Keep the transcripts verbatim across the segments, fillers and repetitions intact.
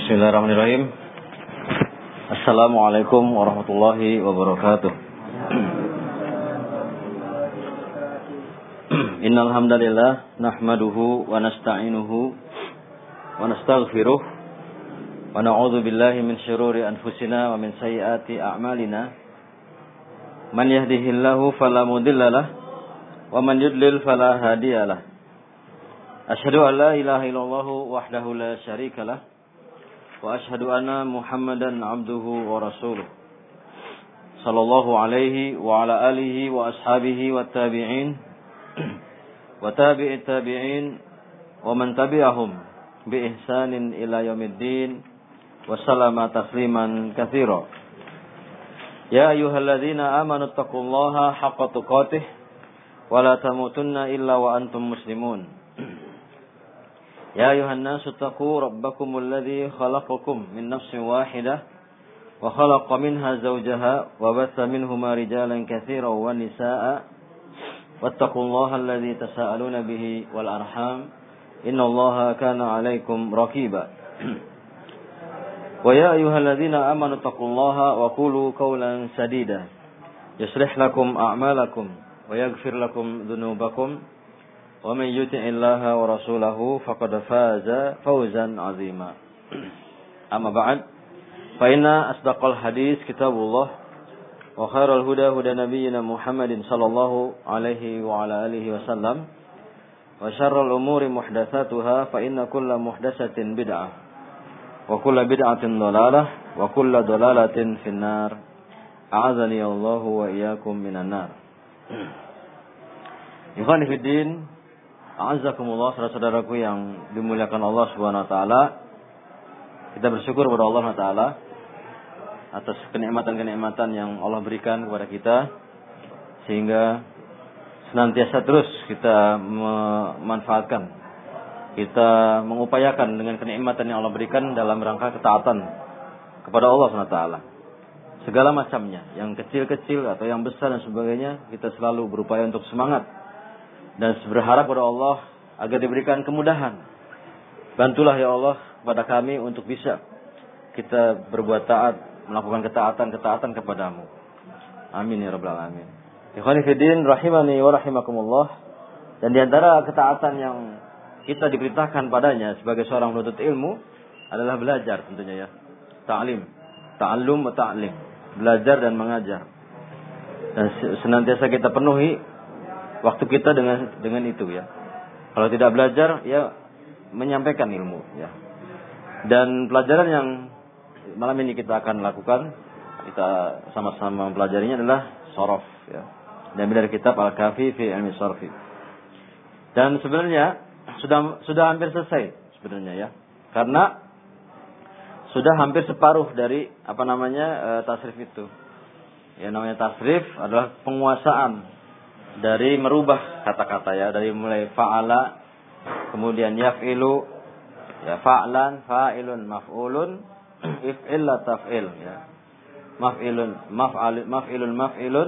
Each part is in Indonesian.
Bismillahirrahmanirrahim. Assalamualaikum warahmatullahi wabarakatuh. Innal hamdalillah nahmaduhu wa nasta'inuhu wa nastaghfiruh wa na'udzu billahi min syururi anfusina wa min sayyiati a'malina. Man yahdihillahu fala mudhillalah wa man yudlil fala hadiyalah. Asyhadu an la ilaha illallah wahdahu la syarikalah wa asyhadu anna Muhammadan abduhu wa rasuluh. Sallallahu alaihi wa ala alihi wa ashabihi wa tabi'in wa tabi'it tabi'in wa man tabi'ahum bi ihsanin ila yaumiddin wa sallama tasliman katsira. Ya ayyuhalladzina amanu taqullaha haqqa tuqatih wa la tamutunna illa wa antum muslimun. Ya ayuhan nasu taqu rabbakumul ladzi khalaqakum min nafsin wahidah wa khalaqa minha zawjaha wa batha minhuma rijalan katsiran wa nisaa'a wattaqullaha alladzi tasaaluna bihi wal arham innallaha kana 'alaikum raqiba. Wa ya ayyuhalladzina amanu taqullaha wa qulu qawlan sadida yuslih lakum a'malakum wa yaghfir lakum dhunubakum wa man yuti'illaha wa rasulahu faqad faza fawzan 'azima. Amma ba'd, fa inna asdaqal hadis kitabullah wa khairal huda huda nabiyyina Muhammadin sallallahu alaihi wa ala alihi wasallam wa syarrul umuri muhdatsatuha fa inna kulla muhdatsatin bid'ah wa kulla bid'atin dhalalah wa kulla dhalalatin finnar. A'adzani Allahu wa iyyakum minan nar. Ikhwani fid din, a'azzakumullah, saudara-saudaraku yang dimuliakan Allah Subhanahu wa taala. Kita bersyukur kepada Allah Subhanahu wa taala atas kenikmatan-kenikmatan yang Allah berikan kepada kita, sehingga senantiasa terus kita memanfaatkan, kita mengupayakan dengan kenikmatan yang Allah berikan dalam rangka ketaatan kepada Allah Subhanahu wa taala. Segala macamnya, yang kecil-kecil atau yang besar dan sebagainya, kita selalu berupaya untuk semangat dan berharap kepada Allah agar diberikan kemudahan. Bantulah ya Allah kepada kami untuk bisa kita berbuat taat, melakukan ketaatan-ketaatan kepadamu. Amin ya rabbal alamin. Ikhwani fiddin rahimani wa rahimakumullah. Dan di antara ketaatan yang kita diperintahkan padanya sebagai seorang penuntut ilmu adalah belajar tentunya ya. Ta'lim, ta'allum wa ta'lim. Belajar dan mengajar. Dan senantiasa kita penuhi waktu kita dengan dengan itu ya. Kalau tidak belajar ya menyampaikan ilmu ya. Dan pelajaran yang malam ini kita akan lakukan, kita sama-sama mempelajarinya adalah shorof ya. Dan dari kitab Al-Kafi fi Ilmi Sharfi. Dan sebenarnya sudah sudah hampir selesai sebenarnya ya. Karena sudah hampir separuh dari apa namanya e, tasrif itu. Ya namanya tasrif adalah penguasaan dari merubah kata-kata ya, dari mulai fa'ala, kemudian yaf'ilu, ya fa'lan, fa'ilun, maf'ulun, if'il la taf'il ya. Maf'ilun, maf'al, maf'ilun, maf'ilun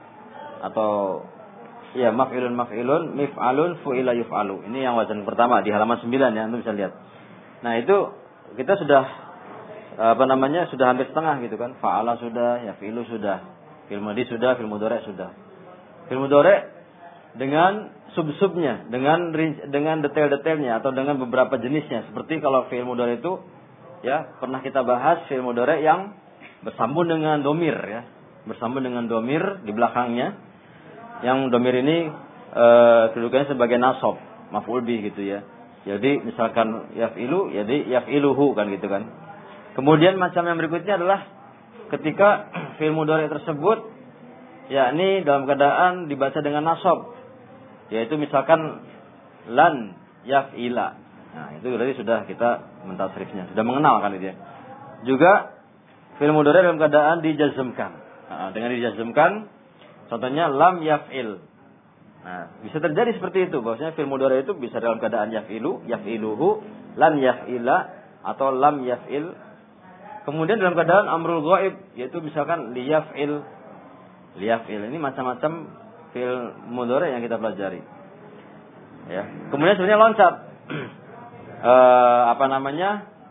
atau ya maf'ilun, maf'ilun, mif'alun, fu'ila yuf'alu. Ini yang wazan pertama di halaman sembilan ya, Anda bisa lihat. Nah, itu kita sudah apa namanya? Sudah hampir setengah gitu kan. Fa'ala sudah, yaf'ilu sudah, fi'il madhi sudah, fi'il mudhari sudah. Fi'il mudhari dengan sub-subnya, dengan dengan detail-detailnya atau dengan beberapa jenisnya. Seperti kalau fi'il mudhari itu ya pernah kita bahas fi'il mudhari yang bersambung dengan domir ya, bersambung dengan domir di belakangnya. Yang domir ini e, kedudukannya sebagai nasab, maf'ul bih gitu ya. Jadi misalkan yaf'ilu, jadi yaf'iluhu kan gitu kan. Kemudian macam yang berikutnya adalah ketika fi'il mudhari tersebut yakni dalam keadaan dibaca dengan nasab, yaitu misalkan lan yaf'ila. Nah, itu berarti sudah kita mentasrifnya, sudah mengenal kan itu ya. Juga fi'il mudhari dalam keadaan dijazmkan. Nah, dengan dijazmkan contohnya lam yaf'il. Nah, bisa terjadi seperti itu, bahwasanya fi'il mudhari itu bisa dalam keadaan yaf'ilu, yaf'iluhu, lan yaf'ila atau lam yaf'il. Kemudian dalam keadaan amrul ghaib, yaitu misalkan liyaf'il, liyaf'il. Ini macam-macam fi'il mudhari yang kita pelajari. Ya. Kemudian sebenarnya loncat. e, apa namanya?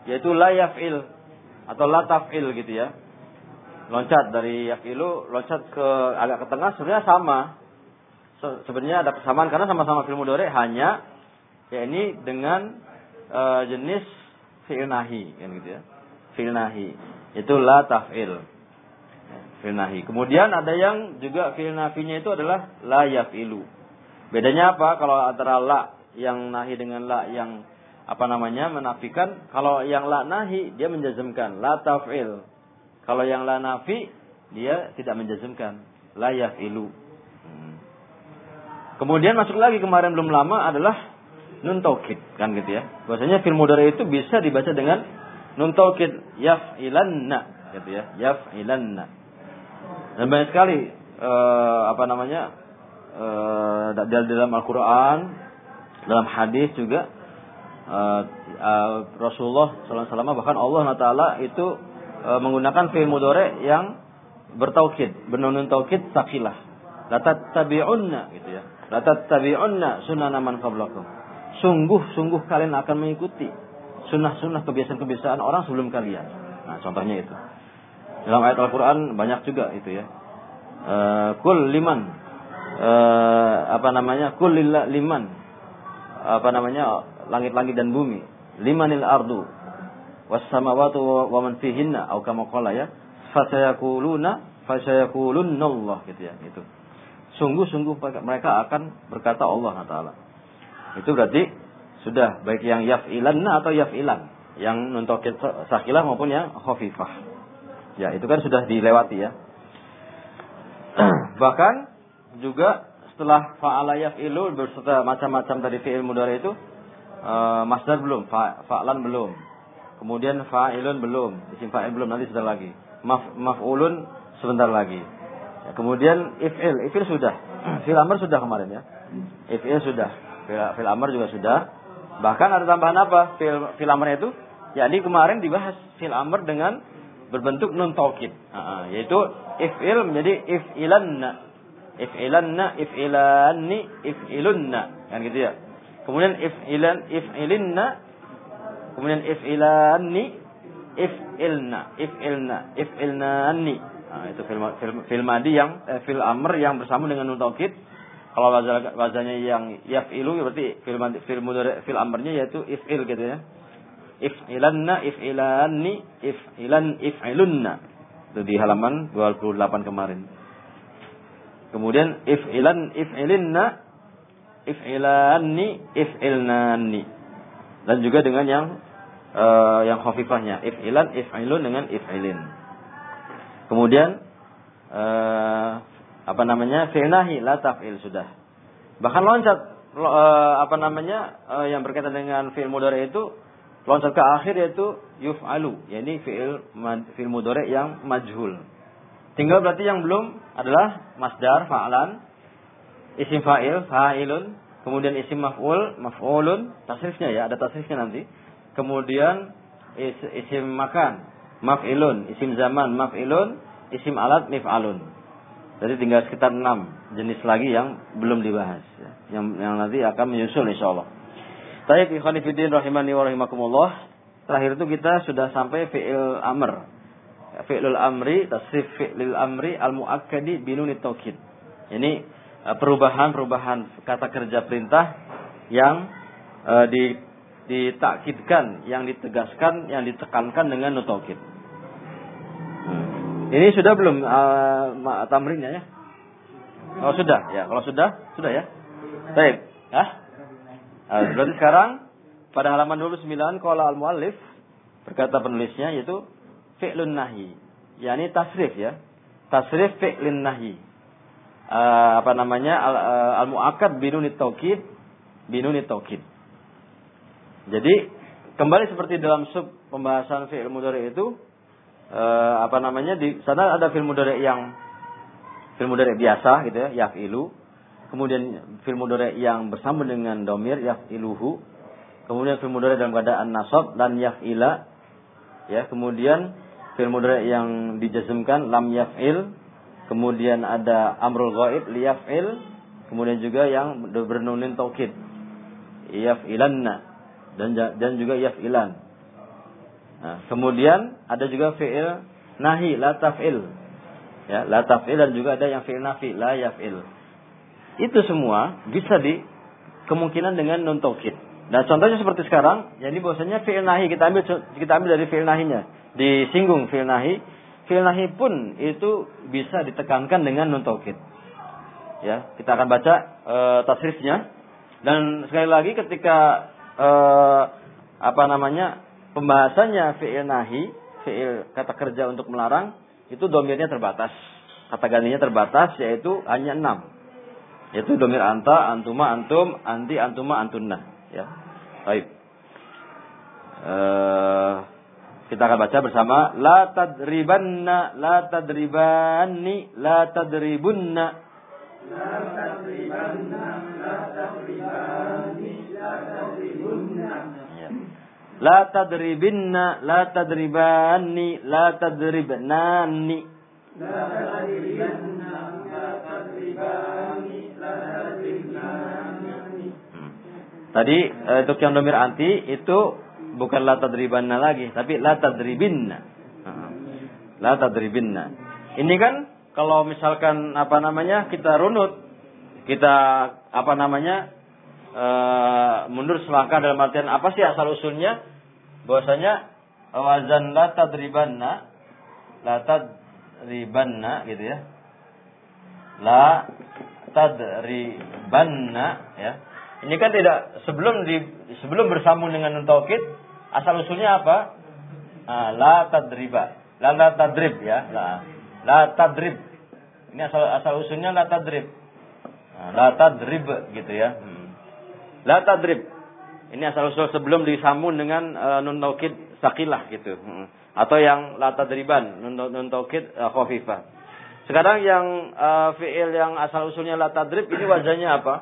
yaitu la yaf'il atau la taf'il gitu ya. Loncat dari yaf'ilu, loncat ke agak ke tengah sebenarnya sama. Se- sebenarnya ada persamaan karena sama-sama fi'il mudhari, hanya ya ini dengan uh, jenis fi'il nahi kan gitu ya. Fi'il nahi itu la taf'il. Fi'il nahi. Kemudian ada yang juga fi'il nafinya itu adalah la yaf'ilu. Bedanya apa? Kalau antara la yang nahi dengan la yang apa namanya menafikan, kalau yang la nahi dia menjazmkan la taf'il. Kalau yang la nafi dia tidak menjazmkan la yaf'ilu. Hmm. Kemudian masuk lagi kemarin belum lama adalah nun taukid kan gitu ya. Bahwasanya fi'il mudhari itu bisa dibaca dengan nun taukid yaf'ilanna gitu ya. Yaf'ilanna. Dan banyak sekali uh, apa namanya uh, dalam Al-Qur'an, dalam hadis juga uh, uh, Rasulullah sallallahu alaihi wasallam bahkan Allah Taala itu E, menggunakan fi'il mudhari yang bertaukid, bernunun taukid sakilah. La tattabi'unna gitu ya. La tattabi'unna sunana man qablakum. Sungguh-sungguh kalian akan mengikuti sunnah-sunnah kebiasaan-kebiasaan orang sebelum kalian. Nah, contohnya itu. Dalam ayat Al-Qur'an banyak juga itu ya. E, kul liman e, apa namanya? Kul liman apa namanya? Langit-langit dan bumi. Limanil ardu was-samawati wa man fihinna atau kama qala ya fasayaquluna fasayaqulunna Allah gitu ya itu. Sungguh-sungguh mereka akan berkata Allah Taala. Itu berarti sudah baik yang yaf'ilanna atau yaf'ilan, yang nun taukid sakilah maupun yang khafifah. Ya, itu kan sudah dilewati ya. Bahkan juga setelah fa'ala yaf'ilu berserta macam-macam tadi fi'il mudhari itu uh, masdar belum, fa, fa'lan belum. Kemudian fa'ilun belum, isim fa'il belum, nanti sudah lagi. Maf, maf'ulun sebentar lagi. Ya, kemudian if'il, if'il sudah. Fil amr sudah kemarin ya. If'il sudah. Fil, fil amr juga sudah. Bahkan ada tambahan apa? Fil, fil amr itu, yakni kemarin dibahas fil amr dengan berbentuk nun taukid. Nah, yaitu if'il menjadi if'ilanna. If'ilanna, if'ilanni, if'ilunna. Kan gitu ya. Kemudian if'ilan, if'ilinna. Kemudian if'ilanni, if'ilna, if'ilna, if'ilnani. Nah, itu fil, fil, fil madi yang eh, fil amr yang bersambung dengan nun taukid. Kalau wazannya yang yaf'ilu berarti fil madi, fil mudhari, fil amrnya yaitu if'il gitu ya. If'ilanna, if'ilanni, if'ilan, if'ilunna. Itu di halaman dua puluh delapan kemarin. Kemudian if'ilan, if'ilinna, if'ilanni, if'ilnani. Dan juga dengan yang uh, yang khafifahnya if'ilan, if'ilun dengan if'ilin. Kemudian uh, apa namanya fi'il nahi la taf'il sudah. Bahkan loncat uh, apa namanya uh, yang berkaitan dengan fi'il mudhari itu loncat ke akhir yaitu yuf'alu, yakni fi'il fi'il mudhari yang majhul. Tinggal berarti yang belum adalah masdar fa'lan, isim fa'il fa'ilun, kemudian isim maf'ul, maf'ulun, tasrifnya ya, ada tasrifnya nanti. Kemudian is, isim makan, maf'ilun, isim zaman, maf'ilun, isim alat, mif'alun. Jadi tinggal sekitar enam jenis lagi yang belum dibahas ya. Yang, yang nanti akan menyusul insyaallah. Baik, ikhwani fillah rahimani wa rahimakumullah. Terakhir itu kita sudah sampai fi'il amr. Fi'lul amri, tasrif fi'lil amri al-muakkadi binunit taukid. Ini perubahan-perubahan kata kerja perintah yang uh, di, ditakkidkan, yang ditegaskan, yang ditekankan dengan nun taukid. Hmm. Ini sudah belum uh, tamrinnya ya? Oh sudah ya, kalau sudah sudah ya. Baik, ah. Uh, berarti sekarang pada halaman dua puluh sembilan qala al-muallif berkata penulisnya yaitu fi'lun nahi, yakni tasrif ya. Tasrif fi'lun nahi. Uh, apa namanya al, uh, al-mu'akkad binunit taukid, binunit taukid. Jadi kembali seperti dalam sub pembahasan fi'il mudhari itu uh, apa namanya di sana ada fi'il mudhari yang fi'il mudhari biasa gitu ya, yaf'ilu. Kemudian fi'il mudhari yang bersambung dengan dhamir yaf'iluhu. Kemudian fi'il mudhari dalam keadaan nasab dan yaf'ila. Ya, kemudian fi'il mudhari yang dijazmkan lam yaf'il. Kemudian ada amrul ghaib liyaf'il, kemudian juga yang bernunin taukid yaf'ilanna dan dan juga yaf'ilan. Nah, kemudian ada juga fi'il nahi, la taf'il. Ya, la taf'il, dan juga ada yang fi'il nafi, la yaf'il. Itu semua bisa di kemungkinan dengan nun taukid. Nah, contohnya seperti sekarang, jadi bahwasanya fi'il nahi kita ambil kita ambil dari fi'il nahinya. Disinggung fi'il nahi, fi'il nahi pun itu bisa ditekankan dengan nun taukid. Ya, kita akan baca e, tasrifnya. Dan sekali lagi ketika e, apa namanya? Pembahasannya fi'il nahi, fi'il kata kerja untuk melarang, itu domirnya terbatas. Kata gantinya terbatas, yaitu hanya enam. Yaitu domir anta, antuma, antum, anti, antuma, antunna. Ya. Baik. Uh, kita akan baca bersama. La tadribanna, la tadribanni, la tadribunna. La tadribanna, la tadribanni, la tadribunna. Ya. La tadribinna, la tadribanni, la tadribnani. La tadribanna, la tadribani, la tadribnani. Tadi untuk yang domir anti itu bukan la tadribanna lagi, tapi la tadribinna. La tadribinna. Ini kan kalau misalkan apa namanya kita runut, kita apa namanya Uh, mundur selangkah dalam artian apa sih asal usulnya? Bahwasanya wazan la tadribanna, la tadribanna gitu ya. La tadribanna ya. Ini kan tidak sebelum di sebelum bersambung dengan nun taukid, asal usulnya apa? Uh, la tadriba. La la tadrib ya. La la tadrib. Ini asal asal usulnya la tadrib. Nah, la tadrib gitu ya. Hmm. La tadrib. Ini asal usul sebelum disambung dengan uh, nun taukid saqilah gitu. Hmm. Atau yang la tadriban, nun, nun taukid uh, khafifah. Sekarang yang uh, fi'il yang asal usulnya la tadrib ini wazannya apa?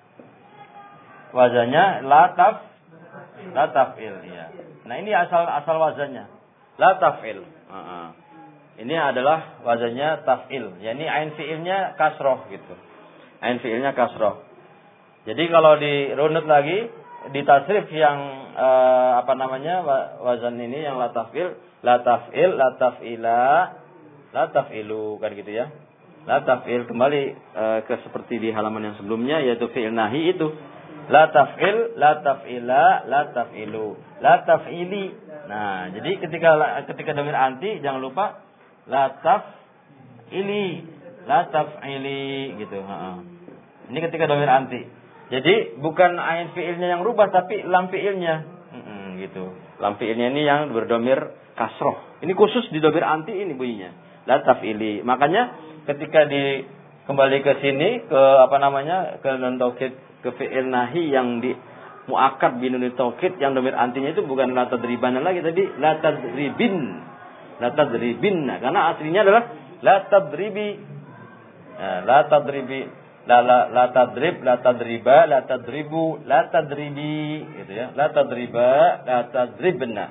Wazannya la taf la taf'il ya. Nah, ini asal asal wazannya. La taf'il. Uh-uh. Ini adalah wazannya taf'il. Yani ain fi'ilnya kasroh gitu. Ain fi'ilnya kasroh. Jadi kalau dirunut lagi di tasrif yang uh, apa namanya wazan ini yang la taf'il, la taf'il, la taf'ila, la taf'ilu kan gitu ya. La taf'il kembali uh, ke seperti di halaman yang sebelumnya yaitu fi'il nahi itu. La taf'il, la taf'ila, la taf'ilu, la taf'ili. Nah, jadi ketika ketika domir anti jangan lupa la taf'ili, la taf'ili gitu, heeh. Ini ketika domir anti. Jadi bukan ain fi'ilnya yang rubah tapi lam fi'ilnya. Hmm, gitu. Lam fi'ilnya ini yang berdomir kasroh. Ini khusus di domir anti ini bunyinya. La taf'ili. Makanya ketika di kembali ke sini ke apa namanya? Ke nun taukid, ke fi'il nahi yang di muakkad bin nun taukid yang domir antinya itu bukan la tadriban lagi tadi la tadribin. La tadribin. Karena aslinya adalah la tadribi. Nah, la tadribi. La la la tadrib, la tadriba, la tadribu, la tadribi gitu ya. La tadriba, la tadribna.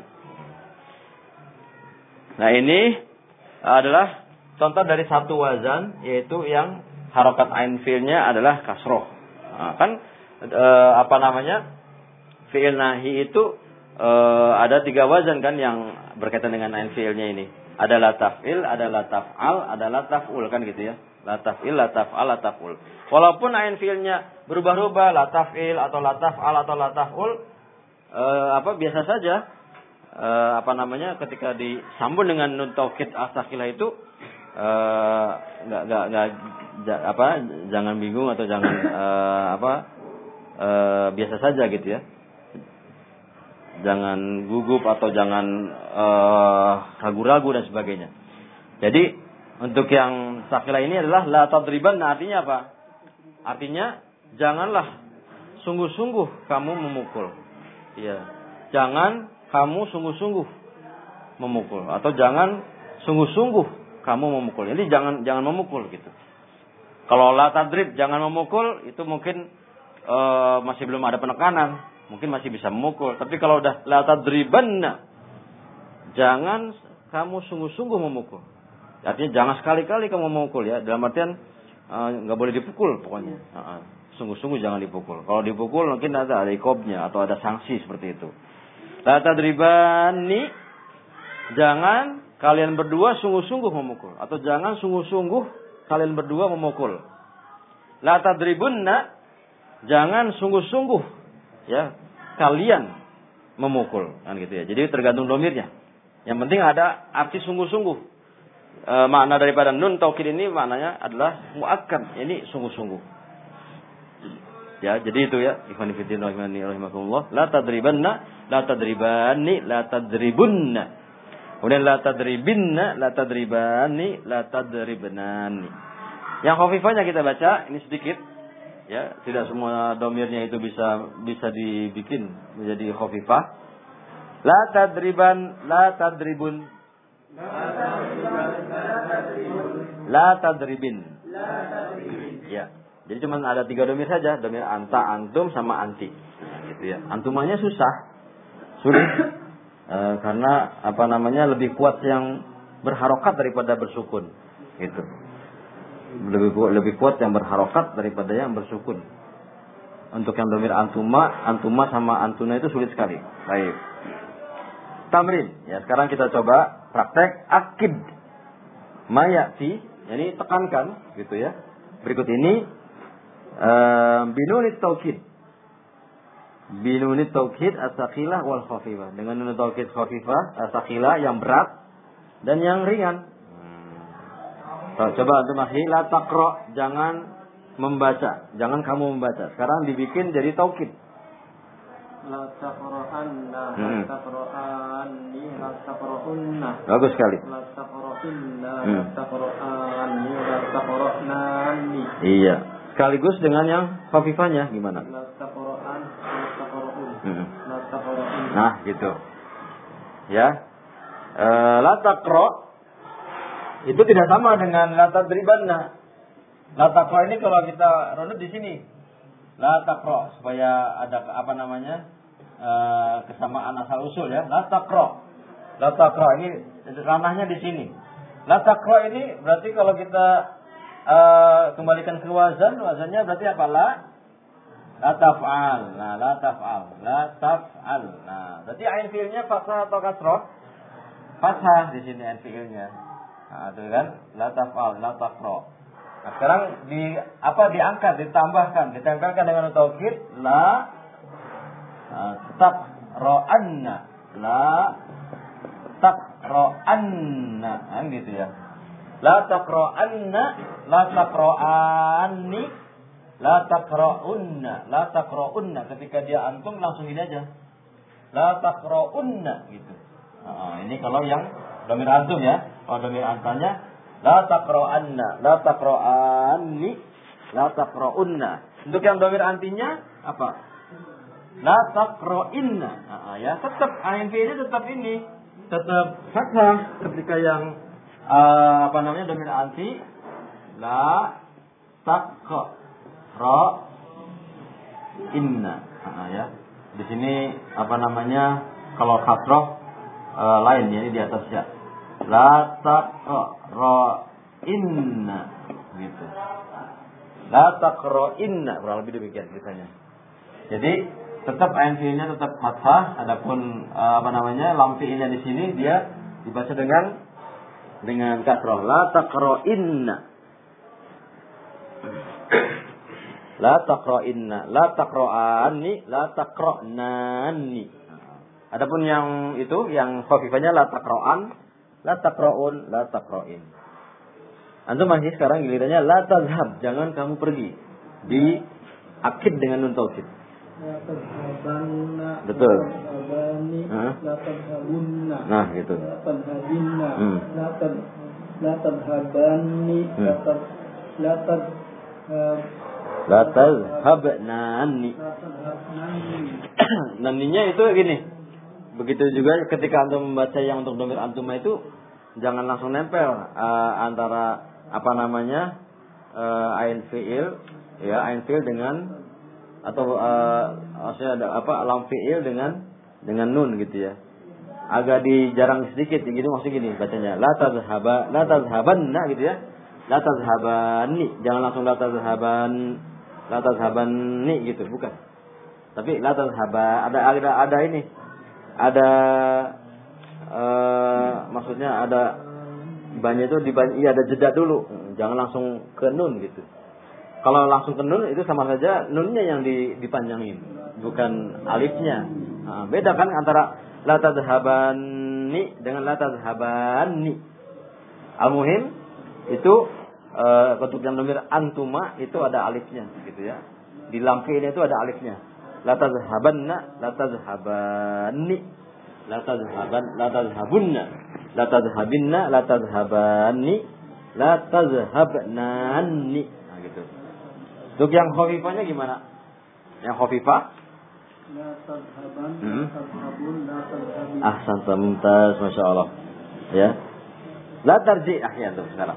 Nah, ini adalah contoh dari satu wazan yaitu yang harokat ain fi'ilnya adalah kasroh. Nah, kan e, apa namanya? Fi'il nahi itu e, ada tiga wazan kan yang berkaitan dengan ain fi'ilnya ini. Ada la taf'il, ada la taf'al, ada la taf'ul kan gitu ya. La taf'il, la taf'al, la taf'ul. Walaupun ain fi'ilnya berubah-ubah, la taf'il atau la taf'al atau la taf'ul, eh, apa biasa saja, eh, apa namanya ketika disambung dengan nun taukid as-saqilah itu, eh, nggak nggak nggak ja, apa jangan bingung atau jangan eh, apa eh, biasa saja gitu ya. Jangan gugup atau jangan eh, ragu-ragu dan sebagainya. Jadi untuk yang saqilah ini adalah la tadriban, nah artinya apa? Artinya janganlah sungguh-sungguh kamu memukul. Ya. Jangan kamu sungguh-sungguh memukul atau jangan sungguh-sungguh kamu memukul. Jadi jangan jangan memukul gitu. Kalau la tadrib jangan memukul itu mungkin e, masih belum ada penekanan, mungkin masih bisa memukul. Tapi kalau udah la tadribanna jangan kamu sungguh-sungguh memukul. Artinya jangan sekali-kali kamu memukul ya. Dalam artian nggak uh, boleh dipukul pokoknya. Uh, sungguh-sungguh jangan dipukul. Kalau dipukul mungkin ada ada ikobnya atau ada sanksi seperti itu. La tadribani, jangan kalian berdua sungguh-sungguh memukul. Atau jangan sungguh-sungguh kalian berdua memukul. La tadribunna, jangan sungguh-sungguh ya kalian memukul, kan gitu ya. Jadi tergantung domirnya. Yang penting ada arti sungguh-sungguh. E, makna daripada nun taukid ini maknanya adalah muakkad, ini sungguh-sungguh. Ya, jadi itu ya, ikhwan fillah rahimakumullah, la tadribanna, la tadribani, la tadribunna. Kemudian la tadribinna, la tadribani, la tadribnani. Yang khafifahnya kita baca ini sedikit. Ya, tidak semua domirnya itu bisa bisa dibikin menjadi khafifah. La tadriban, la tadribun. La tadribin. Ya. Jadi cuma ada tiga domir saja, domir anta, antum, sama anti. Gitu ya. Antumanya susah, sulit, e, karena apa namanya lebih kuat yang berharokat daripada bersukun. Gitu. Lebih kuat, lebih kuat yang berharokat daripada yang bersukun. Untuk yang domir antuma, antuma sama antuna itu sulit sekali. Baik. Tamrin. Ya, sekarang kita coba praktek akid. Mayati, yani tekankan, gitu ya. Berikut ini uh, binunit taukid. Binunit taukid as-saqilah wal khafifah. Dengan nun taukid khafifah, as-saqilah yang berat dan yang ringan. So, coba untuk masih la taqra, jangan membaca, jangan kamu membaca. Sekarang dibikin jadi taukid. La taqra'anna, la taqra'anni, la taqra'unna. Bagus sekali. La taqra'inna, la taqra'anni, la taqra'nani. Iya. Sekaligus dengan yang khafifahnya gimana? La taqra'an, la taqra'un. Hmm. La taqra'un. Nah, gitu. Ya. E, la taqra itu tidak sama dengan la tadribanna. La taqra ini kalau kita runut di sini. La taqra supaya ada apa namanya? E, kesamaan asal usul ya. La taqra. La taqra ini ranahnya di sini. La taqra ini berarti kalau kita e, kembalikan ke wazan, wazannya berarti apa? La la taf'al. Nah, la taf'al. La taf'al. Nah, berarti ain fi'ilnya fathah atau kasrah? Fathah di sini ain fi'ilnya. Nah, itu kan la taf'al, la taqra. Nah, sekarang di apa diangkat, ditambahkan, ditempelkan dengan taukid la uh, taqra'anna, la taqra'anna, nah, gitu ya. La taqra'anna, la taqra'anni, la taqra'unna, la taqra'unna. Ketika dia antum langsung ini aja. La taqra'unna gitu. Nah, ini kalau yang domir antum ya. Kalau domir antanya la taqra'anna, la taqra'anni, la taqra'unna. Untuk yang domir antinya apa? La taqra'inna. Nah, ya, tetap ain fi'ilnya tetap ini, tetap fathah ketika yang uh, apa namanya domir anti la taqra'inna. Nah, ya. Di sini apa namanya kalau kasrah uh, lain ya, ini di atas ya. La taqra'inna gitu. La taqra'inna, kurang lebih demikian ceritanya. Jadi tetap ain fi'ilnya tetap fathah, adapun uh, apa namanya lam fi'ilnya di sini dia dibaca dengan dengan kasrah. La taqra'inna. La taqra'inna, la taqra'anni, la taqra'nani. Adapun yang itu yang khafifahnya la taqra'an, la taqra'un, la taqra'in. Antum masih sekarang gilirannya la tazhab, jangan kamu pergi. Di akid dengan nun taukid. La tazhabanna. Betul. Tazhabani, la tazhabunna. Nah, gitu. La tazhabinna. Hmm. La tad la tazhabani, la tad la tad la tazhabnani. La tazhabnani. Naninya itu gini. Begitu juga ketika antum membaca yang untuk domir antuma itu jangan langsung nempel uh, antara apa namanya uh, ain fiil ya ain fiil dengan atau uh, maksudnya ada apa lam fiil dengan dengan nun gitu ya. Agak dijarang sedikit gitu maksudnya gini bacanya la tazhaba la tazhabanna gitu ya. La tazhabani, jangan langsung la tazhaban la tazhabani gitu, bukan. Tapi la tazhaba ada ada ada ini ada uh, maksudnya ada banyak itu di iya ada jeda dulu. Jangan langsung ke nun gitu. Kalau langsung ke nun itu sama saja nunnya yang dipanjangin, bukan alifnya. Nah, beda kan antara la tadhhabani dengan la tadhhabani. Al-muhim itu e, bentuk yang nomor antuma itu ada alifnya gitu ya. Di lam fi'il itu ada alifnya. La tadhhabanna, la tadhhabani, la tadhhaban, la tadhhabunna, la tadhhabinna, la tadhhabani, la tadhhabnani. Nah gitu. Untuk yang khafifahnya gimana? Yang khafifah? La tadhhaban, hmm. la tadhhabun, la tadhhabin. Ahsanta, mumtaz, Masya Allah. Ya. La tarji, ah ya tuh sekarang.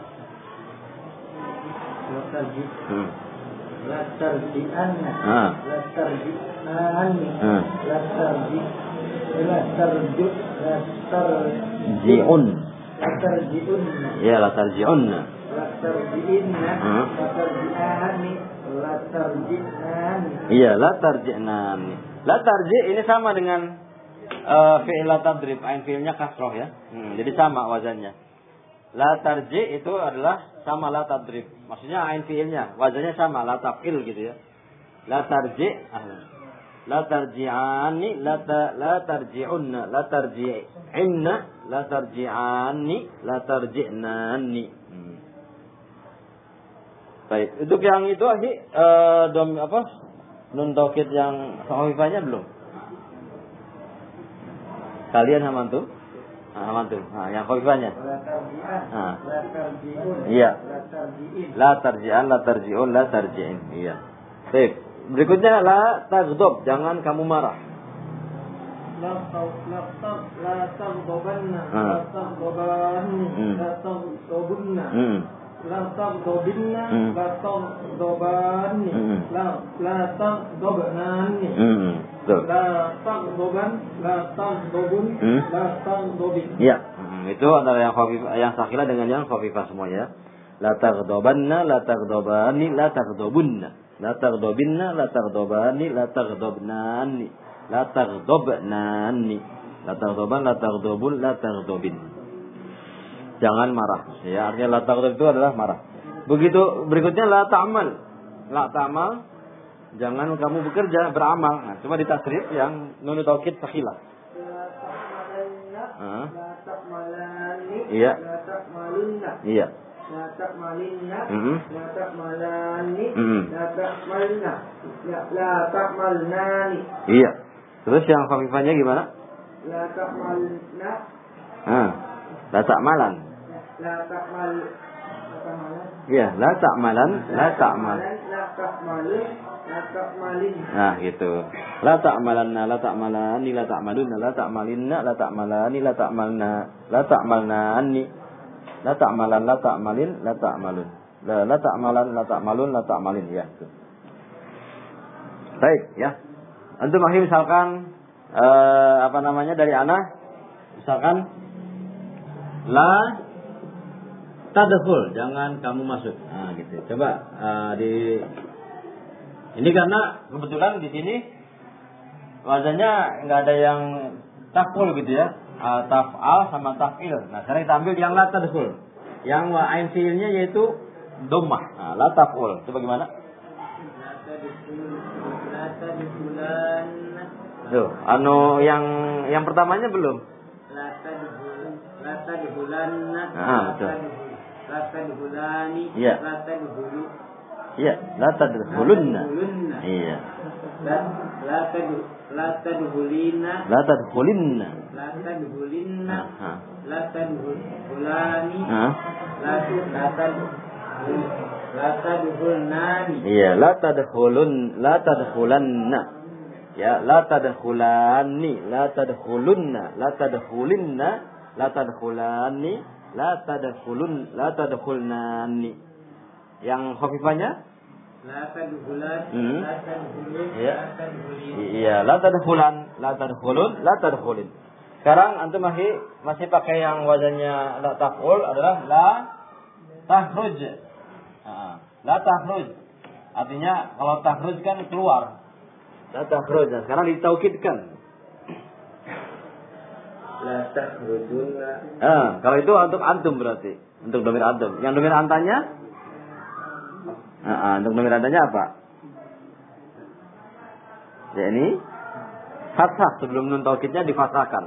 La tarji. Hmm. La tarji'anna. Ah. La tarji'anni. Hmm. La tarji. La tarju. La tarji'un. La tarji'unna. Ya, la tarji'unna. La tarji'inna. Hmm. La tarji'anni. La tarji'anni. Iya, la tarji'nani. La tarji ini sama dengan uh, fi'il la tadrib, ain fi'ilnya kasroh ya. Hmm, jadi sama wazannya. La tarji itu adalah sama la tadrib. Maksudnya ain fi'ilnya, wazannya sama la taf'il gitu ya. La tarji, la tarji'ani, la ta, la tarji'unna, la tarji'inna, la tarji'ani, la tarji'nani. Hmm. Baik, untuk yang itu lagi uh, dom apa? Nun taukid yang khafifahnya belum? Kalian sama tuh? Nah, sama tuh. Nah, yang khafifahnya. La tarji'an. Nah. La tarji'un. Iya. La tarji'in. La tarji'an, la tarji'un, la tarji'in. Iya. Baik. Berikutnya la taghdab, jangan kamu marah. La taw la taw la taghdabanna. Ah. La taghdabanni. Hmm. La taghdabunna. Hmm. La taghdabinna. Hmm. La taghdabanni. Hmm. La la taghdabnani. Hmm. Tuh. La taghdaban, la taghdabun, Hmm. la taghdabin. Iya. Hmm. Itu antara yang khafifah, yang sakilah dengan yang khafifah semuanya. La taghdabanna, la taghdabani, la taghdabunna. La taghdabinna, la taghdabani, la taghdabnani. La taghdabnani. La taghdaban, la taghdabun, la taghdabin. Jangan marah. Ya, artinya la taghdab itu adalah marah. Begitu berikutnya la ta'mal. La ta'mal, jangan kamu bekerja, beramal. Nah, coba ditasrif yang nun taukid sakhilah. La ta'malanna, Ah. la ta'malani, Iya. la ta'malunna. Iya. La ta'malinna, Mm-hmm. la ta'malani, Mm-hmm. la ta'malna, la, la ta'malnani, Iya. Terus yang khafifahnya gimana? la ta'malna, Ah. La ta'malan. la ta'mal, la ta'malan, Iya, la ta'malan, la ta'mal. la ta'malun, la ta'malin. Nah, gitu. La ta'malanna, la ta'malani, la ta'malunna, la ta'malinna, la ta'malani, la ta'malna, la ta'malnani. La ta'malan, la ta'malin, la ta'malun. La, la ta'malan, la ta'malun, la ta'malin. Ya, itu. Baik, ya. Antum akhir misalkan eh, apa namanya dari ana, misalkan la tadkhul, jangan kamu masuk. Nah, gitu. Coba uh, di ini karena kebetulan di sini wazannya nggak ada yang taf'ul gitu ya. Uh, taf'al sama taf'il. Nah, sekarang kita ambil yang la tadkhul. Yang wa ain fi'ilnya yaitu dhammah. Nah, la taf'ul. Coba gimana? La tadkhulan, Tuh, anu yang yang pertamanya belum. la tadkhul, la tadkhulanna, Ah, betul. la tadkhulani, Iya. la tadkhulu, Iya, la tadkhulunna. tadkhulunna. Iya. La la tadkhul, la tadkhulina, La tadkhulinna. la tadkhulinna, Ah. la tadkhulani, Ah. la la tadkhul, la tadkhulnani. Iya, la tadkhulun, la tadkhulanna. Ya, la tadkhulani, la tadkhulunna, la tadkhulinna, la tadkhulani, la tadkhulun, la tadkhulnani. Yang khafifahnya? La tadkhulan, Hmm. la tadkhulun, Iya. la tadkhulin. Iya, la tadkhulan, la tadkhulun, la tadkhulin. Sekarang antum masih masih pakai yang wazannya la taf'ul adalah la tahruj. Nah, la tahruj. Artinya kalau tahruj kan keluar. La tahruj. Nah, sekarang ditaukidkan. La takhrujunna. Ah, kalau itu untuk antum berarti, untuk domir antum. Yang domir antanya? Ah, ah, untuk domir antanya apa? Ya ini fathah, sebelum nun taukidnya difathahkan.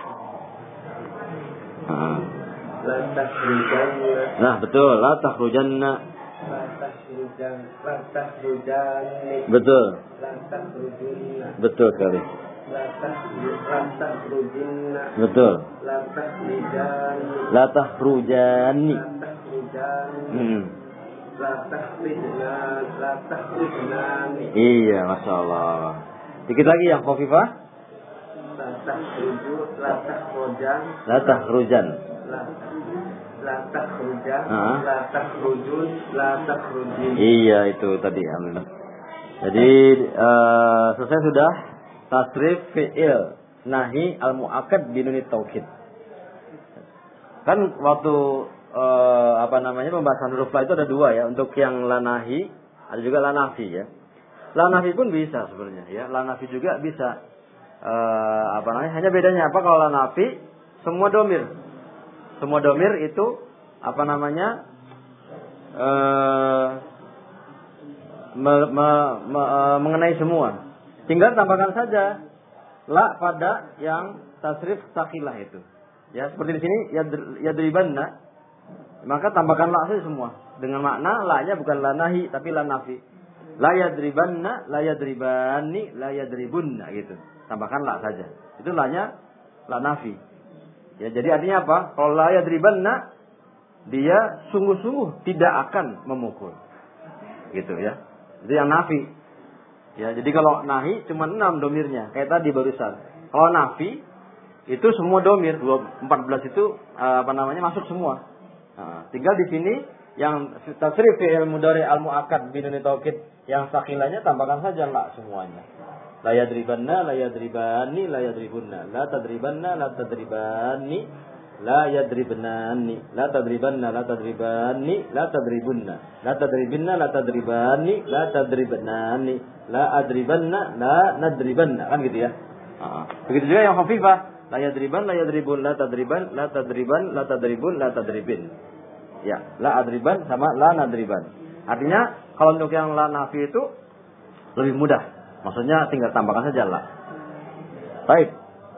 Ah. La takhrujanna. Nah, betul, la takhrujanna. La takhrujan. La takhrujanni. Betul. La takhrujunna. Betul sekali. La takhruj. La takhrujinna. Betul. La takhrujanni. La takhrujanni. La takhrujanni. Hmm. La takhrijna. La takhrijnani. Iya, Masya Allah. Dikit lagi yang khafifah. La takhruju. La takhrujan. La takhrujan. La La takhrujan. Ah. La takhrujun. La takhrujin. Iya, itu tadi. Alhamdulillah. Jadi uh, selesai sudah tasrif fi'il nahi al-mu'akkad binunit taukid. Kan waktu uh, apa namanya pembahasan huruf la itu ada dua ya, untuk yang la nahi, ada juga la nafi ya. La nafi pun bisa sebenarnya ya, la nafi juga bisa. Uh, apa namanya? Hanya bedanya apa kalau la nafi semua domir. Semua domir itu apa namanya? Uh, me, me, me, uh, mengenai semua. Tinggal tambahkan saja la pada yang tasrif sakilah itu. Ya, seperti di sini yadribanna, maka tambahkan la saja semua. Dengan makna la-nya bukan la nahi tapi la nafi. La yadribanna, la yadribani, la yadribunna gitu. Tambahkan la saja. Itu la-nya la nafi. Ya, jadi artinya apa? Kalau la yadribanna, dia sungguh-sungguh tidak akan memukul. Gitu ya. Itu yang nafi. Ya, jadi kalau nahi cuma enam domirnya, kayak tadi barusan. Kalau nafi itu semua domir, empat belas itu apa namanya masuk semua. Nah, tinggal di sini yang tasrif fi'il mudhari al-mu'akkad binun taukid yang sakilanya tambahkan saja la semuanya. La yadribanna, la yadribani, la yadribunna, la tadribanna, la tadribani, la yadribnani, la tadribanna, la tadribani, la tadribunna, la tadribinna, la tadribani, la tadribnani, la adribanna, la nadribanna, kan gitu ya. Nah, begitu juga yang khafifah, la yadriban, la yadribun, la tadriban, la tadriban, la tadribun, la tadribin. Ya, la adriban sama la nadriban. Artinya kalau untuk yang la nafi itu lebih mudah. Maksudnya tinggal tambahkan saja la. Baik.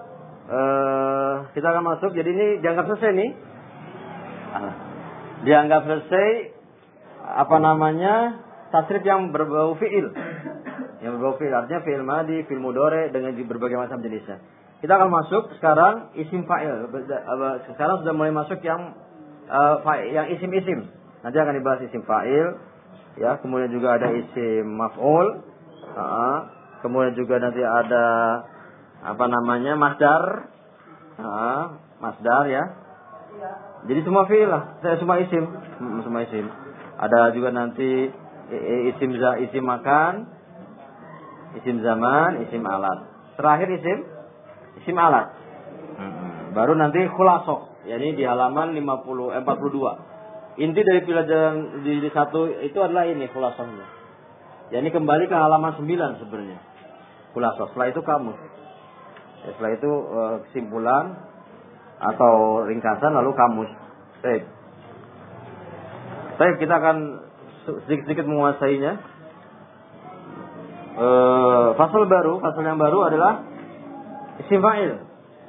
Uh, kita akan masuk. Jadi ini dianggap selesai nih. Ah, dianggap selesai apa namanya tasrif yang berbau fiil. Yang berbau fiil artinya fiil madi, fiil mudhari dengan berbagai macam jenisnya. Kita akan masuk sekarang isim fa'il. Sekarang sudah mulai masuk yang uh, yang isim-isim. Nanti akan dibahas isim fa'il. Ya, kemudian juga ada isim maf'ul. Uh, kemudian juga nanti ada apa namanya masdar, uh, masdar ya. Jadi semua fi'il lah, saya semua isim, hmm, semua isim. Ada juga nanti isim za, isim makan, isim zaman, isim alat. Terakhir isim, isim alat. Hmm, baru nanti khulasoh, yakni di halaman lima puluh, eh, empat puluh dua. Inti dari pelajaran di, di satu itu adalah ini khulasohnya. Ya, ini kembali ke halaman sembilan sebenarnya. Khulasoh. Setelah itu kamus. Ya, setelah itu e, kesimpulan atau ringkasan lalu kamus. Baik. Baik, kita akan sedikit-sedikit menguasainya. E, fasal baru, fasal yang baru adalah isim fa'il.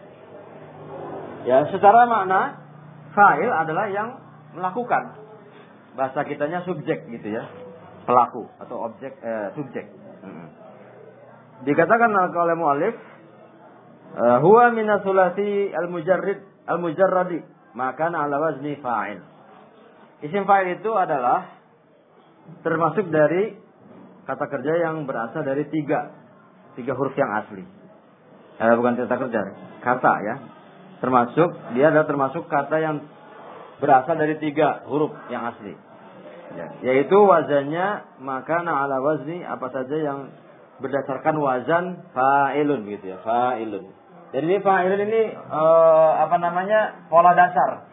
Ya, secara makna fa'il adalah yang melakukan. Bahasa kitanya subjek gitu ya. Pelaku atau objek eh, subjek. Hmm. Dikatakan oleh muallif uh, huwa min sulasi al-mujarrid al-mujarradi maka ala wazni fa'il. Isim fa'il itu adalah termasuk dari kata kerja yang berasal dari tiga tiga huruf yang asli. Eh, bukan kata kerja, kata ya. Termasuk dia adalah termasuk kata yang berasal dari tiga huruf yang asli. Ya, yaitu wazannya makana ala wazni apa saja yang berdasarkan wazan fa'ilun gitu ya, fa'ilun. Jadi ini fa'ilun ini uh, apa namanya pola dasar.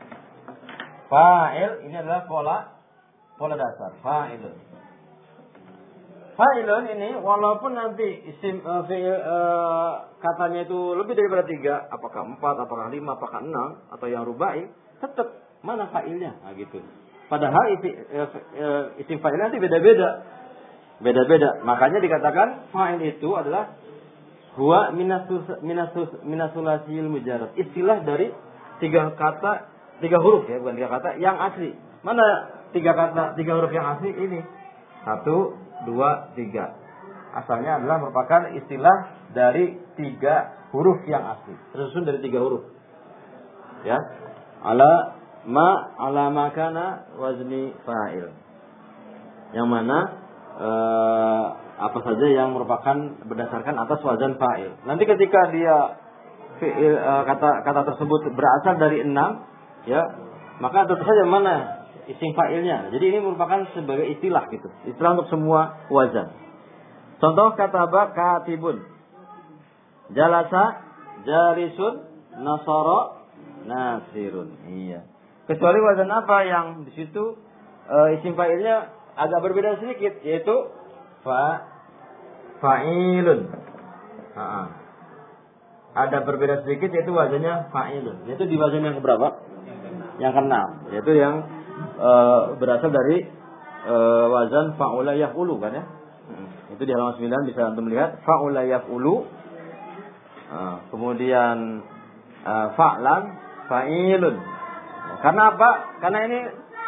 Fa'il ini adalah pola pola dasar fa'ilun. Fa'ilun ini walaupun nanti isim uh, fi'il uh, katanya itu lebih daripada tiga, apakah empat, apakah lima, apakah enam, atau yang rubai, tetap mana fa'ilnya, nah, gitu. Padahal isi, uh, uh, isim fa'il nanti beda-beda, beda-beda. Makanya dikatakan fa'il itu adalah huwa minasus minasus minasulasil mujarrad, istilah dari tiga kata, tiga huruf ya, bukan tiga kata yang asli. Mana tiga kata, tiga huruf yang asli ini? Satu, dua, tiga. Asalnya adalah merupakan istilah dari tiga huruf yang asli, tersusun dari tiga huruf. Ya, ala ma ala makana wazni fa'il. Yang mana eh, apa saja yang merupakan berdasarkan atas wazan fa'il. Nanti ketika dia fi'il, eh, kata kata tersebut berasal dari enam, ya, maka tentu saja mana isim fa'ilnya. Jadi ini merupakan sebagai istilah gitu. Istilah untuk semua wazan. Contoh kata ba katibun. Jalasa, jalisun, nasara, nasirun. Iya. Kecuali wazan apa yang di situ e, isim fa'ilnya agak berbeda sedikit, yaitu fa fa'ilun. Ha-ha. Ada berbeda sedikit, yaitu wazannya fa'ilun. Yaitu di wazan yang keberapa? Yang keenam. Yaitu yang Uh, berasal dari uh, wazan fa'ula yaf'ulu kan ya. Hmm. Itu di halaman sembilan bisa Anda melihat fa'ula yaf'ulu. Uh, kemudian uh, fa'lan fa'ilun. Karena apa? Karena ini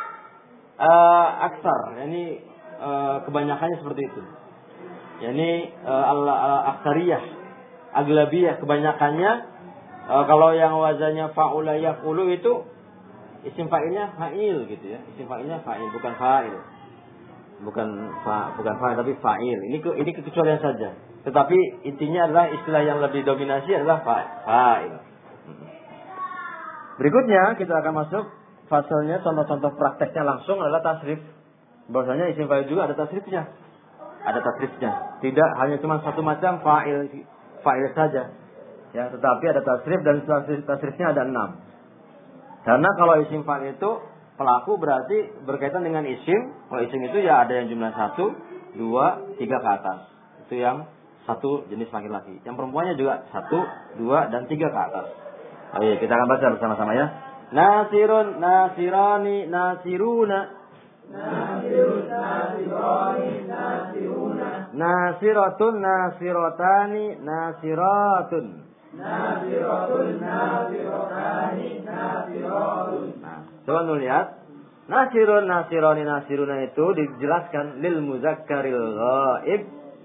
uh, aksar, ini uh, kebanyakannya seperti itu. Yani uh, al-aksariyah, aglabiyah, kebanyakannya uh, kalau yang wazannya fa'ula yaf'ulu itu isim fa'ilnya fa'il gitu ya. Isim fa'ilnya fa'il, bukan fa'il. Bukan fa, bukan fa'il tapi fa'il. Ini ke, ini kekecualian saja. Tetapi intinya adalah istilah yang lebih dominasi adalah fa'il. Berikutnya kita akan masuk fasalnya, contoh-contoh prakteknya langsung adalah tasrif. Bahwasanya isim fa'il juga ada tasrifnya. Ada tasrifnya. Tidak hanya cuma satu macam fa'il fa'il saja. Ya, tetapi ada tasrif dan tasrif, tasrifnya ada enam. Karena kalau isim fa'il itu pelaku berarti berkaitan dengan isim. Kalau isim itu ya ada yang jumlah satu, dua, tiga ke atas. Itu yang satu jenis laki-laki. Yang perempuannya juga satu, dua, dan tiga ke atas. Oh iya, kita akan baca bersama-sama ya. Nasirun, nasirani, nasiruna. Nasirun, nasirani, nasiruna. Nasiratun, nasirotani, nasiratun. Nasiratun, nasirotani, nasiratun. Nah, coba nu lihat. Nasirun, nasirani, nasiruna itu dijelaskan lil muzakkaril ghaib,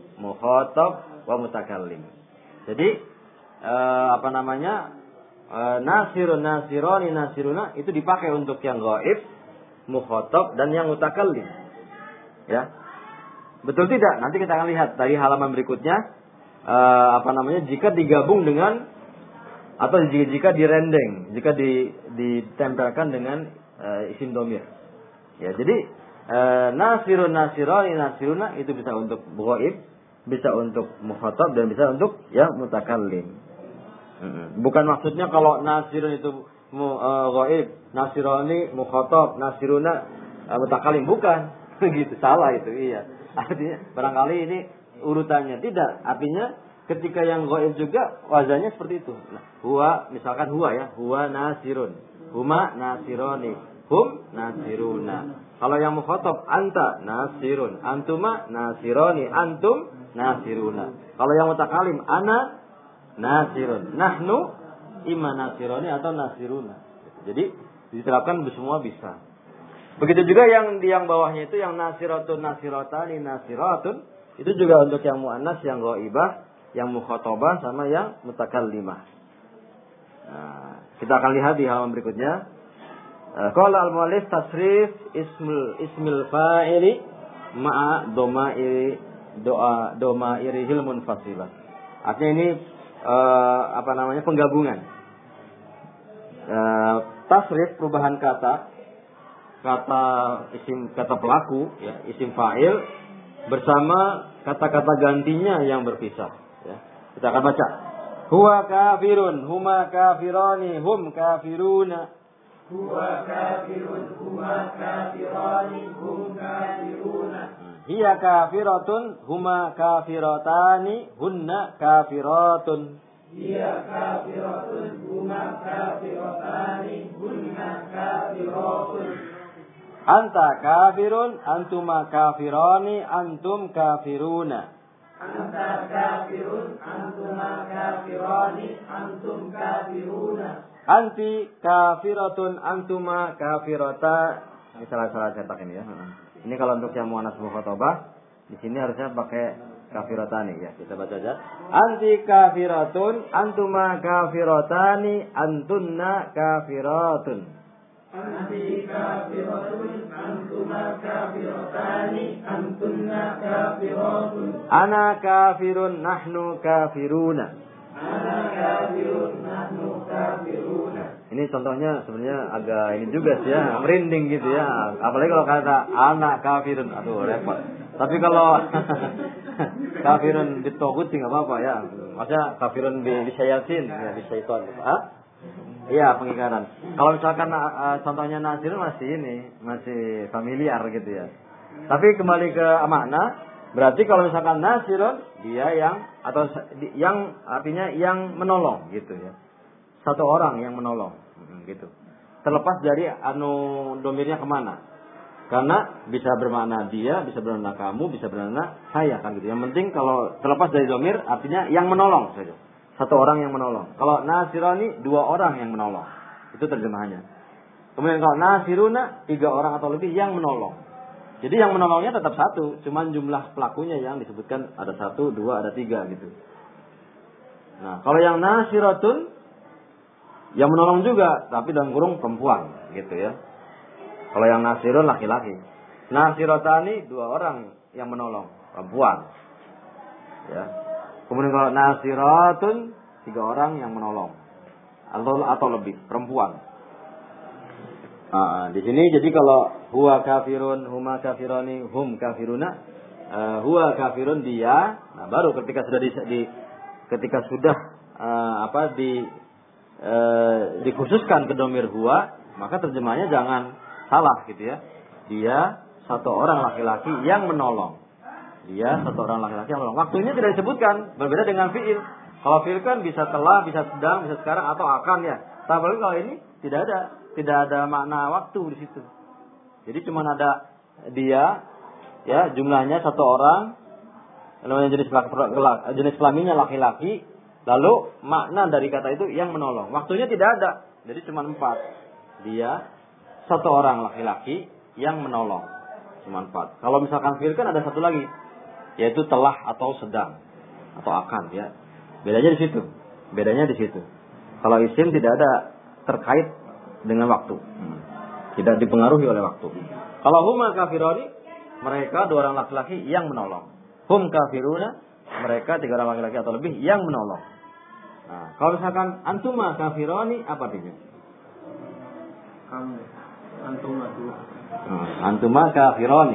mukhatab wa mutakallim. Jadi eh, apa namanya? Eh, nasirun, nasirani, nasiruna itu dipakai untuk yang ghaib, mukhatab dan yang mutakallim. Ya. Betul tidak? Nanti kita akan lihat dari halaman berikutnya. Uh, apa namanya, jika digabung dengan atau jika, jika direndeng, jika di, ditempelkan dengan uh, isim domir. Ya, jadi uh, nasirun, nasirani, nasiruna itu bisa untuk ghaib, bisa untuk mukhatab dan bisa untuk ya mutakallim. Hmm. Bukan maksudnya kalau nasirun itu uh, ghaib, nasirani mukhatab, nasiruna uh, mutakallim, bukan. Gitu, salah itu, iya. Artinya barangkali ini urutannya tidak, artinya ketika yang ghaib juga wazannya seperti itu. Nah, huwa misalkan huwa ya, huwa nasirun, huma nasironi, hum nasiruna. Kalau yang mukhatab anta nasirun, antuma nasironi, antum nasiruna. Kalau yang mutakalim ana nasirun, nahnu imma nasironi atau nasiruna. Jadi diterapkan semua bisa. Begitu juga yang di yang bawahnya itu yang nasiratun, nasiratani, nasiratun. Itu juga untuk yang mu'annas, yang ghaibah, yang mukhatabah sama yang mutakallimah. Nah, kita akan lihat di halaman berikutnya. Qala al-mu'allif tasrif ismul ismil fa'ili ma'a domairi doa domairihil munfasilah. Artinya ini uh, apa namanya penggabungan. Uh, tasrif perubahan kata kata isim kata pelaku ya, isim fa'il bersama kata-kata gantinya yang berpisah ya. Kita akan baca. Huwa kafirun, huma kafirani, hum kafiruna. Huwa kafirun, huma kafirani, hum kafiruna. Hmm. hiya kafiratun, huma kafiratani, hunna kafiratun. Hiya kafiratun, huma kafiratani, hunna kafiratun. Anta kafirun, antuma kafirani, antum kafiruna. Anta kafirun, antuma kafirani, antum kafiruna. Anti kafiratun, antuma kafirata. Ini salah-salah cetak ini ya. Ini kalau untuk yang muannas mukhatabah, di sini harusnya pakai kafiratani ya. Kita baca aja. Anti kafiratun, antuma kafiratani, antunna kafiratun. Anti kafiratun, antuma kafiratani, antunna kafiratun. Ana kafirun, nahnu kafiruna. Ana kafirun, nahnu kafiruna. Ini contohnya sebenarnya agak ini juga sih ya, merinding gitu ya. Apalagi kalau kata anak kafirun, aduh repot. Tapi kalau kafirun ditogut sih nggak apa-apa ya. Maksudnya kafirun di syayatin, ya di syaitan. Hah? Iya, pengingkaran. Kalau misalkan uh, contohnya nasir masih ini, masih familiar gitu ya. Tapi kembali ke makna, berarti kalau misalkan nasirun dia yang atau yang artinya yang menolong gitu ya. Satu orang yang menolong gitu. Terlepas dari anu domirnya kemana. Karena bisa bermakna dia, bisa bermakna kamu, bisa bermakna saya kan gitu. Yang penting kalau terlepas dari domir artinya yang menolong saja. Satu orang yang menolong. Kalau nasirani dua orang yang menolong. Itu terjemahannya. Kemudian kalau nasiruna tiga orang atau lebih yang menolong. Jadi yang menolongnya tetap satu, cuman jumlah pelakunya yang disebutkan ada satu, dua, ada tiga gitu. Nah, kalau yang nasiratun yang menolong juga, tapi dalam kurung perempuan, gitu ya. Kalau yang nasirun laki-laki. Nasirotani dua orang yang menolong, perempuan. Ya. Kemudian kalau nasiratun tiga orang yang menolong, atau atau lebih, perempuan. Nah, di sini jadi kalau huwa kafirun, huma kafirani, hum kafiruna, uh, huwa kafirun dia. Nah, baru ketika sudah di, di ketika sudah uh, apa di E, dikhususkan ke domir huwa, maka terjemahnya jangan salah gitu ya. Dia satu orang laki-laki yang menolong. Dia satu orang laki-laki yang menolong. Waktunya tidak disebutkan, berbeda dengan fi'il. Kalau fi'il kan bisa telah, bisa sedang, bisa sekarang atau akan ya. Tapi kalau ini tidak ada, tidak ada makna waktu di situ. Jadi cuma ada dia, ya jumlahnya satu orang, namanya jenis jenis kelaminnya laki-laki. Lalu makna dari kata itu yang menolong. Waktunya tidak ada. Jadi cuma empat. Dia satu orang laki-laki yang menolong. Cuma empat. Kalau misalkan fi'il kan ada satu lagi. Yaitu telah atau sedang. Atau akan ya. Bedanya di situ. Bedanya di situ. Kalau isim tidak ada terkait dengan waktu. Hmm. Tidak dipengaruhi oleh waktu. Kalau huma kafironi, mereka dua orang laki-laki yang menolong. Hum kafiruna, mereka tiga orang laki-laki atau lebih yang menolong. Nah, kalau misalkan antuma kafironi apa artinya? Kamu, antuma dua. Nah, antuma kafironi.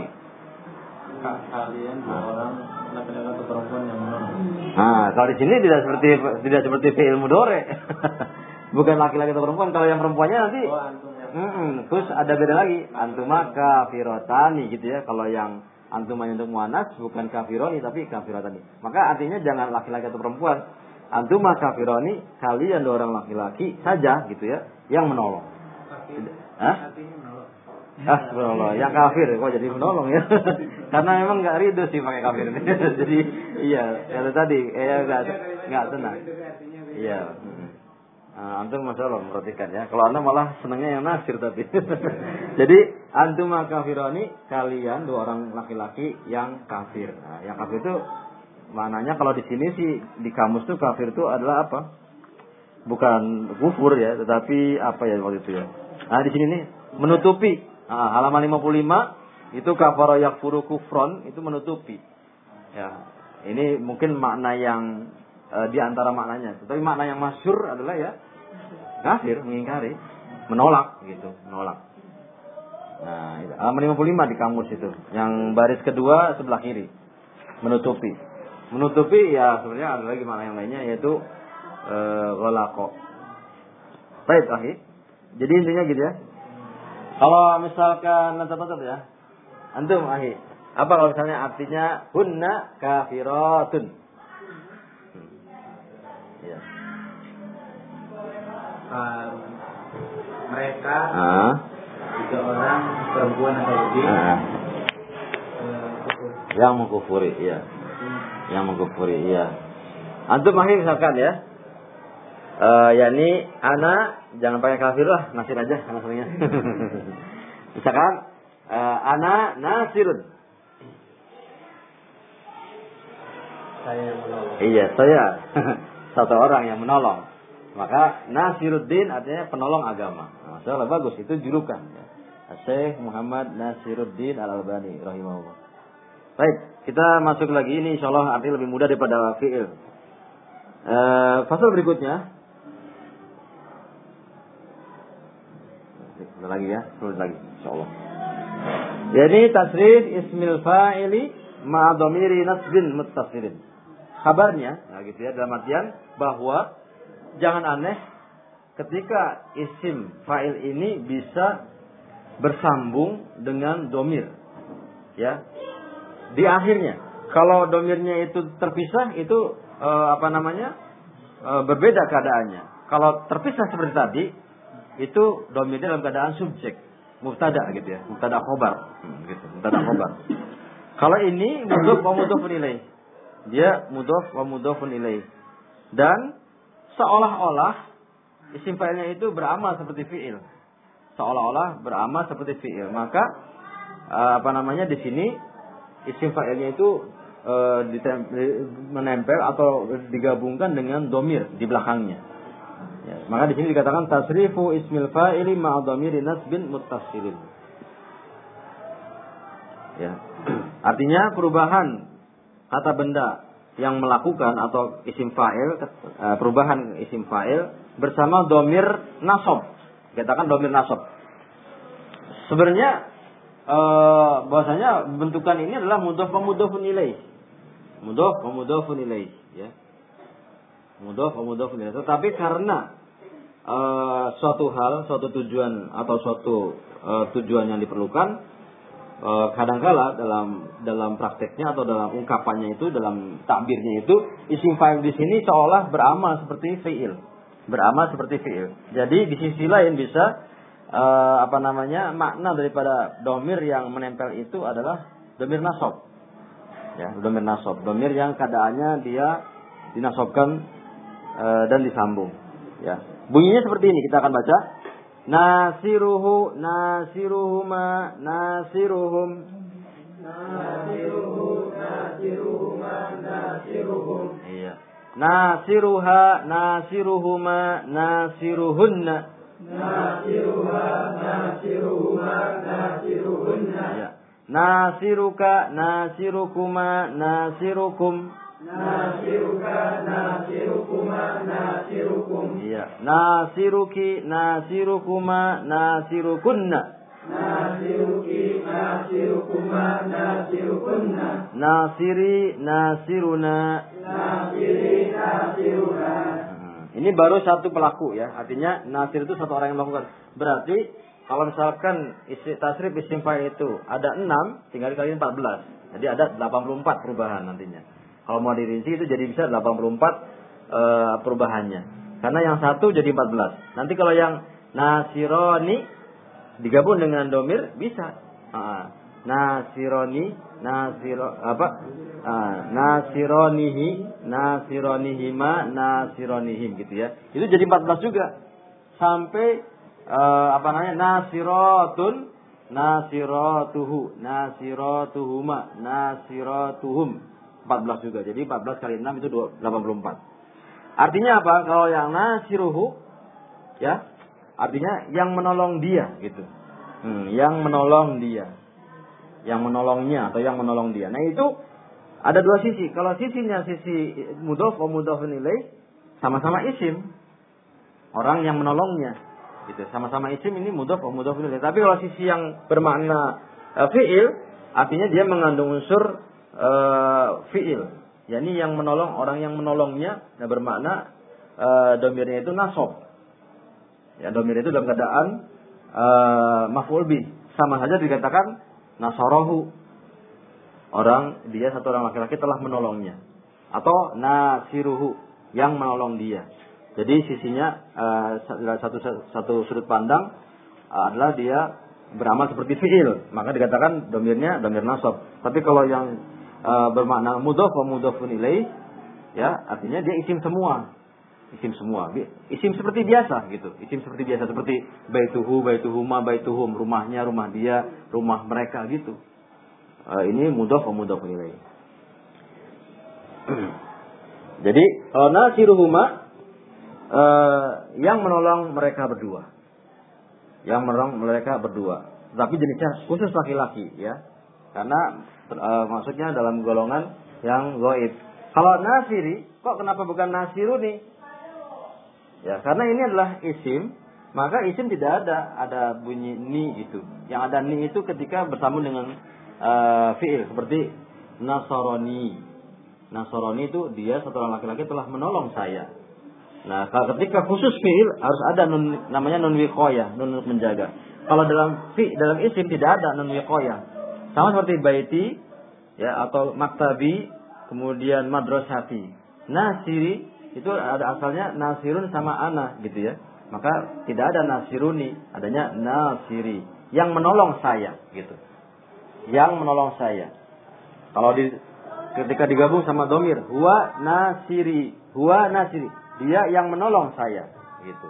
Kalian dua orang laki-laki atau perempuan yang menolong. Nah, kalau di sini tidak seperti tidak seperti fi'il mudhari. Bukan laki-laki atau perempuan. Kalau yang perempuannya nanti, oh, antum yang mm-mm, terus ada beda lagi. Antuma kafirotani gitu ya. Kalau yang antuma untuk muannas bukan kafironi tapi kafiratani. Maka artinya jangan laki-laki atau perempuan. Antuma kafironi, kalian dua orang laki-laki saja gitu ya yang menolong. Hah? Ah, subhanallah. Yang kafir kok jadi menolong ya. Karena memang enggak ridho sih pakai kafir. Jadi iya, kata tadi eh enggak enggak tenang. Iya. Nah, antum masyaallah memperhatikan ya. Kalau anda malah senangnya yang nasir tadi. Jadi antum kafironi, kalian dua orang laki-laki yang kafir. Nah, yang kafir itu maknanya kalau di sini sih di kamus tuh kafir itu adalah apa? Bukan kufur ya, tetapi apa ya waktu itu ya. Nah, di sini nih menutupi. Nah, halaman lima puluh lima itu kafara yakfuru kufron itu menutupi. Ya. Ini mungkin makna yang e, di antara maknanya. Tetapi makna yang masyhur adalah ya kafir, mengingkari, menolak gitu, menolak. Nah, itu. Halaman lima puluh lima di kamus itu. Yang baris kedua sebelah kiri. Menutupi. Menutupi ya sebenarnya ada lagi makna yang lainnya yaitu eh ghalaqo. Baik, akhi. Jadi intinya gitu ya. Kalau misalkan catat-catat ya. Antum, akhi. Apa kalau misalnya artinya hunna kafiratun? Hmm. Ya. Um, mereka Ah. tiga orang perempuan atau lebih Ah. uh, Yang mengkufuri, iya. Yang mengkufuri, iya. Antum mahir misalkan ya. Uh, yakni ana, jangan pakai kafir lah, nasir aja maksudnya. Misalkan uh, ana nasirun. saya yang menolong. Iya, saya satu orang yang menolong. Maka Nasiruddin artinya penolong agama. Nah, soalnya bagus, itu julukan. Ya. Syekh Muhammad Nasiruddin Al-Albani rahimahullah. Baik, kita masuk lagi ini insyaallah artinya lebih mudah daripada fi'il. Uh, fasal berikutnya. Sudah lagi ya, terus lagi insyaallah. Jadi tasrif ismil fa'ili ma'a dhamiri nasbin muttasilin. Kabarnya, nah gitu ya, dalam artian bahwa jangan aneh ketika isim fa'il ini bisa bersambung dengan domir, ya. Di akhirnya, kalau domirnya itu terpisah, itu e, apa namanya e, berbeda keadaannya. Kalau terpisah seperti tadi, itu domirnya dalam keadaan subjek, mubtada gitu ya, mubtada khobar, hmm, gitu, mubtada khobar. Kalau ini mudhof wa mudhofun ilaih, dia mudhof wa mudhofun ilaih, dan seolah-olah isim fa'ilnya itu beramal seperti fi'il. Seolah-olah beramal seperti fi'il. Maka apa namanya di sini isim fa'ilnya itu e, menempel atau digabungkan dengan domir di belakangnya. Ya, maka di sini dikatakan tasrifu ismil fa'ili ma'a dhamiri nasbin muttasilin. Ya. Artinya perubahan kata benda yang melakukan atau isim fa'il, perubahan isim fa'il bersama domir nasab. Katakan domir nasab. Sebenarnya e, bahwasanya bentukan ini adalah mudhof wa mudhofun ilaih. Mudhof wa mudhofun ilaih, ya. Mudhof wa mudhofun ilaih. Tetapi karena e, suatu hal, suatu tujuan atau suatu e, tujuan yang diperlukan, e, kadangkala dalam dalam prakteknya atau dalam ungkapannya itu, dalam takbirnya itu, isim fa'il di sini seolah beramal seperti fi'il. Beramal seperti fi'il. Jadi di sisi lain bisa Uh, apa namanya makna daripada domir yang menempel itu adalah domir nasab, ya, domir nasab, domir yang keadaannya dia dinasobkan uh, dan disambung, ya. Bunyinya seperti ini, kita akan baca nasiruhu nasiruhuma nasiruhum Nasiruhu nasiruhuma nasiruhum. Iya. Nasiruha nasiruhuma nasiruhunna. Nasiruha nasiruhuma nasiruhunna. Ya. Nasiruka nasirukuma nasirukum. Nasiruka nasirukuma nasirukum. Iya. Nasiruki nasirukuma nasirukunna. Nasiruki nasirukuma nasirukunna. Nasiri nasiruna. Nasiri nasiruna. Ini baru satu pelaku, ya. Artinya nasir itu satu orang yang melakukan. Berarti kalau misalkan isi, tasrif isim fa'il itu ada enam, tinggal dikali empat belas. Jadi ada delapan puluh empat perubahan nantinya. Kalau mau dirinci itu jadi bisa delapan puluh empat e, perubahannya. Karena yang satu jadi empat belas. Nanti kalau yang nasironi digabung dengan domir bisa. Aa, nasironi, nasiro apa? Aa, nasironihi, nasironihima, nasironihim gitu ya. Itu jadi empat belas juga. Sampai uh, apa namanya? Nasiratun, nasiratuhu, nasiratuhuma, nasiratuhum. empat belas juga. Jadi empat belas kali enam itu delapan puluh empat. Artinya apa? Kalau yang nasiruhu, ya, artinya yang menolong dia gitu. Hmm, yang menolong dia. Yang menolongnya atau yang menolong dia. Nah, itu ada dua sisi. Kalau sisinya sisi mudhof wa mudhofun ilaih, sama-sama isim. Orang yang menolongnya. Gitu. Sama-sama isim ini mudhof wa mudhofun ilaih. Tapi kalau sisi yang bermakna uh, fi'il, artinya dia mengandung unsur uh, fi'il. Yani yang menolong, orang yang menolongnya, nah bermakna uh, domirnya itu nasab. Ya, domir itu dalam keadaan uh, maf'ul bih. Sama saja dikatakan nasarahu. orang dia satu orang laki-laki telah menolongnya, atau nasiruhu yang menolong dia. Jadi sisinya uh, satu satu sudut pandang uh, adalah dia beramal seperti fi'il, maka dikatakan domirnya domir nasab. Tapi kalau yang uh, bermakna mudhaf wa mudhafun ilaih, ya artinya dia isim semua. Isim semua. Isim seperti biasa gitu. Isim seperti biasa seperti baituhu, baituhuma, baituhum, rumahnya, rumah dia, rumah mereka gitu. Uh, ini mudhaf wa mudhafun ilaih. Jadi kalau nasiruhuma uh, yang menolong mereka berdua. Yang menolong mereka berdua. Tapi jenisnya khusus laki-laki ya. Karena uh, maksudnya dalam golongan yang ghaib. Kalau nasiri, kok kenapa bukan nasiruni? Ya, karena ini adalah isim, maka isim tidak ada ada bunyi ni gitu. Yang ada ni itu ketika bersambung dengan uh, fiil seperti nasaroni. Nasaroni itu dia satu orang laki-laki telah menolong saya. Nah, ketika khusus fiil harus ada nun, namanya nun wiqayah, nun untuk menjaga. Kalau dalam fi dalam isim tidak ada nun wiqayah. Sama seperti baiti ya atau maktabi, kemudian madrasati. Nasiri itu ada asalnya nasirun sama ana gitu ya. Maka tidak ada nasiruni, adanya nasiri, yang menolong saya gitu. Yang menolong saya. Kalau di ketika digabung sama domir, huwa nasiri, huwa nasiri, dia yang menolong saya gitu.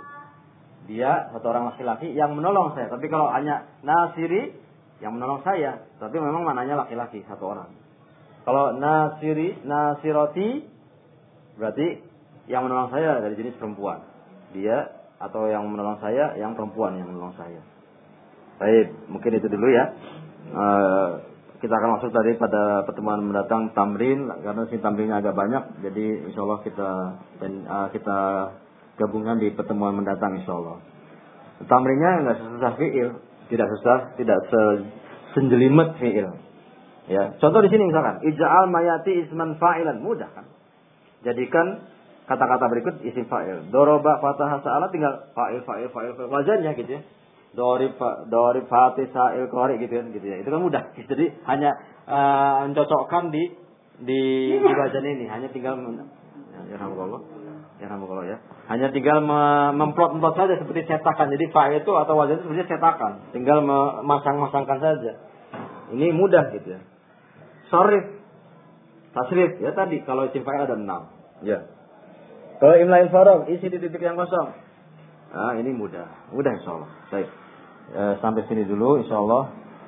Dia satu orang laki-laki yang menolong saya. Tapi kalau hanya nasiri yang menolong saya, tapi memang mananya laki-laki satu orang. Kalau nasiri, nasiroti berarti yang menolong saya dari jenis perempuan. Dia atau yang menolong saya yang perempuan yang menolong saya. Baik, mungkin itu dulu ya. Uh, kita akan masuk tadi pada pertemuan mendatang tamrin, karena si tamrinnya agak banyak, jadi insyaallah kita dan uh, kita gabungkan di pertemuan mendatang insyaallah. Tamrinnya enggak susah fiil, tidak susah, tidak se senjelimet fiil. Ya, contoh di sini misalkan, ij'al mayati isman fa'ilan, mudah kan? Jadikan kata-kata berikut isim fa'il. Doroba fatah sa'ala tinggal fa'il fa'il fa'il wazannya gitu ya. Dorib dorib fatih sa'il qari gitu kan gitu ya. Itu kan mudah. Jadi hanya uh, mencocokkan di di di wazan ini, hanya tinggal ya rahmatullah. Ya rahmatullah ya. Hanya tinggal memplot-plot saja seperti cetakan. Jadi fa'il itu atau wazan itu seperti cetakan. Tinggal memasang-masangkan saja. Ini mudah gitu ya. Sharif tasrif ya tadi kalau isim fa'il ada enam. Ya. Kalau imla'il faragh, isi di titik yang kosong. Nah, ini mudah. Mudah insyaallah. Baik. E, sampai sini dulu insyaallah.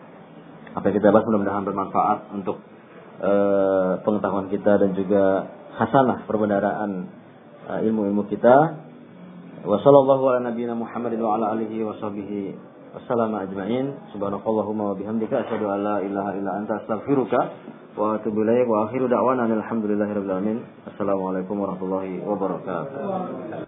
Apa yang kita bahas mudah-mudahan bermanfaat untuk e, pengetahuan kita dan juga hasanah perbendaharaan e, ilmu-ilmu kita. Wa sallallahu ala nabiyyina Muhammadin wa ala alihi wa sahbihi wassalamu ajma'in. Subhanakallahumma wa bihamdika asyhadu an la ilaha illa anta astaghfiruka wa atubu ilaik wa akhiru da'wana alhamdulillahi rabbil alamin. Assalamualaikum warahmatullahi wabarakatuh.